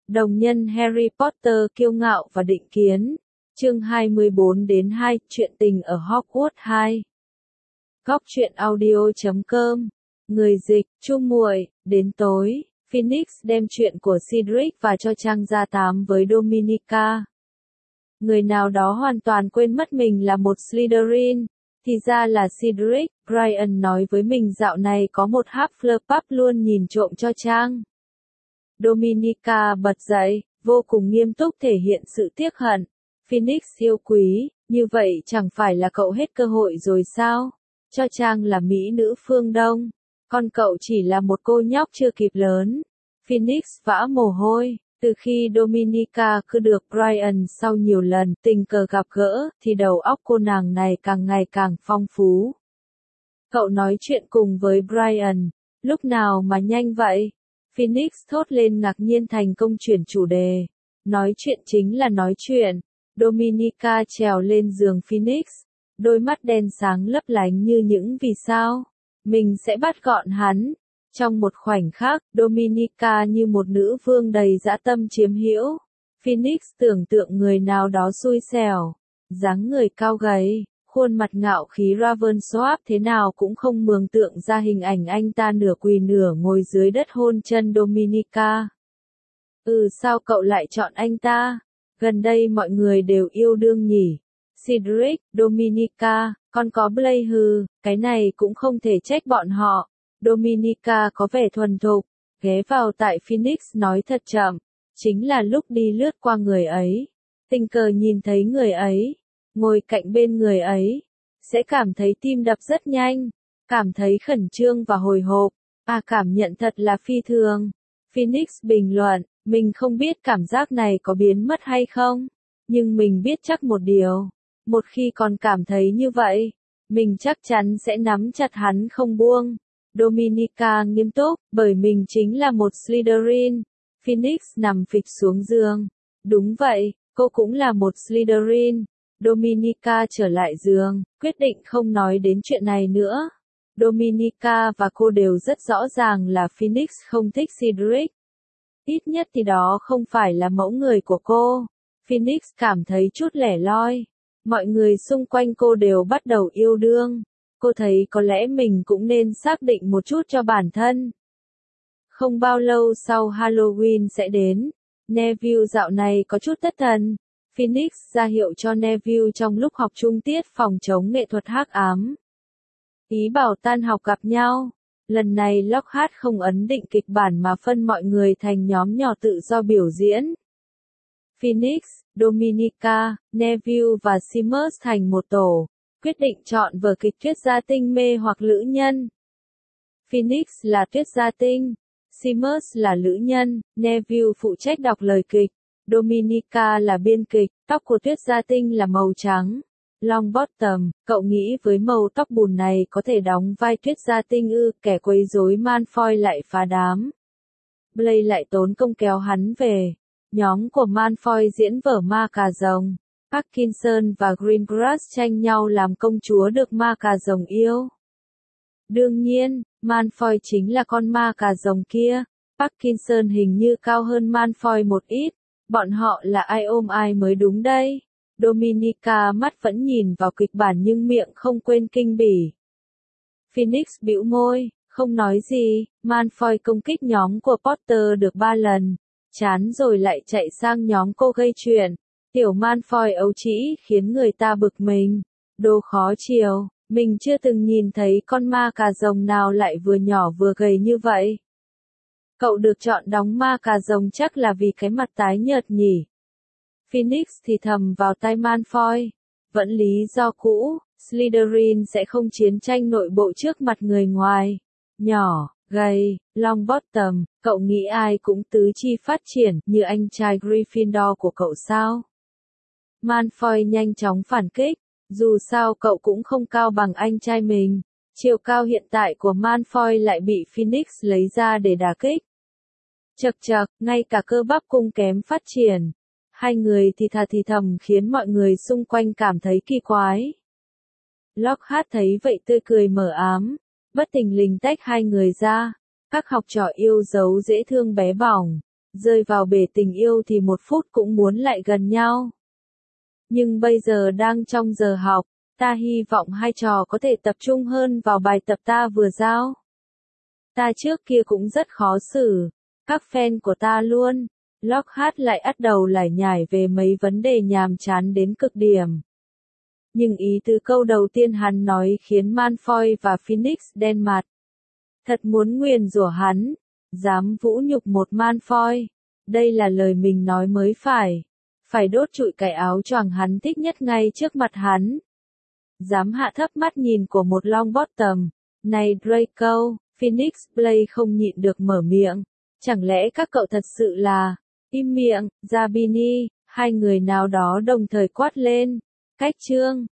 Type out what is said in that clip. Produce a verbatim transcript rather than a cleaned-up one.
Đồng nhân Harry Potter kiêu ngạo và định kiến. Chương hai mươi bốn đến hai, chuyện tình ở Hogwarts hai. Góc truyện audio chấm com. Người dịch, Chu Muội. Đến tối, Phoenix đem chuyện của Cedric và cho Trang ra tám với Dominica. Người nào đó hoàn toàn quên mất mình là một Slytherin. Thì ra là Cedric. Brian nói với mình dạo này có một Hufflepuff luôn nhìn trộm cho Trang. Dominica bật dậy, vô cùng nghiêm túc thể hiện sự tiếc hận. Phoenix yêu quý, như vậy chẳng phải là cậu hết cơ hội rồi sao? Cho Trang là mỹ nữ phương Đông, còn cậu chỉ là một cô nhóc chưa kịp lớn. Phoenix vã mồ hôi, từ khi Dominica cứ được Brian sau nhiều lần tình cờ gặp gỡ, thì đầu óc cô nàng này càng ngày càng phong phú. Cậu nói chuyện cùng với Brian, lúc nào mà nhanh vậy? Phoenix thốt lên ngạc nhiên thành công chuyển chủ đề. Nói chuyện chính là nói chuyện. Dominica trèo lên giường Phoenix, đôi mắt đen sáng lấp lánh như những vì sao. Mình sẽ bắt gọn hắn. Trong một khoảnh khắc, Dominica như một nữ vương đầy dã tâm chiếm hữu. Phoenix tưởng tượng người nào đó xui xẻo, dáng người cao gầy, khuôn mặt ngạo khí Ravensworth thế nào cũng không mường tượng ra hình ảnh anh ta nửa quỳ nửa ngồi dưới đất hôn chân Dominica. Ừ, sao cậu lại chọn anh ta? Gần đây mọi người đều yêu đương nhỉ? Cedric, Dominica, còn có Blaise hừ, cái này cũng không thể trách bọn họ. Dominica có vẻ thuần thục, ghé vào tại Phoenix nói thật chậm. Chính là lúc đi lướt qua người ấy, tình cờ nhìn thấy người ấy, ngồi cạnh bên người ấy, sẽ cảm thấy tim đập rất nhanh, cảm thấy khẩn trương và hồi hộp, à cảm nhận thật là phi thường. Phoenix bình luận, mình không biết cảm giác này có biến mất hay không, nhưng mình biết chắc một điều, một khi còn cảm thấy như vậy, mình chắc chắn sẽ nắm chặt hắn không buông. Dominica nghiêm túc, bởi mình chính là một Slytherin. Phoenix nằm phịch xuống giường. Đúng vậy, cô cũng là một Slytherin. Dominica trở lại giường, quyết định không nói đến chuyện này nữa. Dominica và cô đều rất rõ ràng là Phoenix không thích Cedric. Ít nhất thì đó không phải là mẫu người của cô. Phoenix cảm thấy chút lẻ loi. Mọi người xung quanh cô đều bắt đầu yêu đương. Cô thấy có lẽ mình cũng nên xác định một chút cho bản thân. Không bao lâu sau Halloween sẽ đến. Neville dạo này có chút thất thần. Phoenix ra hiệu cho Neville trong lúc học chung tiết phòng chống nghệ thuật hắc ám. Ý bảo tan học gặp nhau. Lần này Lockhart không ấn định kịch bản mà phân mọi người thành nhóm nhỏ tự do biểu diễn. Phoenix, Dominica, Neville và Seamus thành một tổ, quyết định chọn vở kịch Tuyết Gia Tinh mê hoặc Lữ Nhân. Phoenix là Tuyết Gia Tinh, Seamus là Lữ Nhân, Neville phụ trách đọc lời kịch, Dominica là biên kịch, tóc của Tuyết Gia Tinh là màu trắng. Longbottom, cậu nghĩ với màu tóc bùn này có thể đóng vai Tuyết Gia Tinh ư? Kẻ quấy rối Malfoy lại phá đám. Blaise lại tốn công kéo hắn về. Nhóm của Malfoy diễn vở Ma Cà Rồng. Parkinson và Greengrass tranh nhau làm công chúa được Ma Cà Rồng yêu. Đương nhiên, Malfoy chính là con ma cà rồng kia. Parkinson hình như cao hơn Malfoy một ít. Bọn họ là ai ôm ai mới đúng đây. Dominica mắt vẫn nhìn vào kịch bản nhưng miệng không quên kinh bỉ. Phoenix bĩu môi, không nói gì. Malfoy công kích nhóm của Potter được ba lần. Chán rồi lại chạy sang nhóm cô gây chuyện. Tiểu Malfoy ấu trĩ khiến người ta bực mình. Đồ khó chiều, mình chưa từng nhìn thấy con ma cà rồng nào lại vừa nhỏ vừa gầy như vậy. Cậu được chọn đóng ma cà rồng chắc là vì cái mặt tái nhợt nhỉ? Phoenix thì thầm vào tai Malfoy. Vẫn lý do cũ, Slytherin sẽ không chiến tranh nội bộ trước mặt người ngoài. Nhỏ, gầy, Longbottom, cậu nghĩ ai cũng tứ chi phát triển như anh trai Gryffindor của cậu sao? Malfoy nhanh chóng phản kích. Dù sao cậu cũng không cao bằng anh trai mình. Chiều cao hiện tại của Malfoy lại bị Phoenix lấy ra để đả kích. Chậc chậc, ngay cả cơ bắp cung kém phát triển. Hai người thì thà thì thầm khiến mọi người xung quanh cảm thấy kỳ quái. Lockhart thấy vậy tươi cười mờ ám, bất thình lình tách hai người ra. Các học trò yêu dấu dễ thương bé bỏng. rơi vào bể tình yêu thì một phút cũng muốn lại gần nhau. Nhưng bây giờ đang trong giờ học, ta hy vọng hai trò có thể tập trung hơn vào bài tập ta vừa giao. Ta trước kia cũng rất khó xử, các fan của ta luôn. Lockhart lại bắt đầu lải nhải về mấy vấn đề nhàm chán đến cực điểm. Nhưng ý từ câu đầu tiên hắn nói khiến Malfoy và Phoenix đen mặt. Thật muốn nguyền rủa hắn, dám vũ nhục một Malfoy. Đây là lời mình nói mới phải. Phải đốt trụi cái áo choàng hắn thích nhất ngay trước mặt hắn. Dám hạ thấp mắt nhìn của một Longbottom. Này Draco, Phoenix Blake không nhịn được mở miệng. Chẳng lẽ các cậu thật sự là... Im miệng, Zabini, hai người nào đó đồng thời quát lên. Cách chương.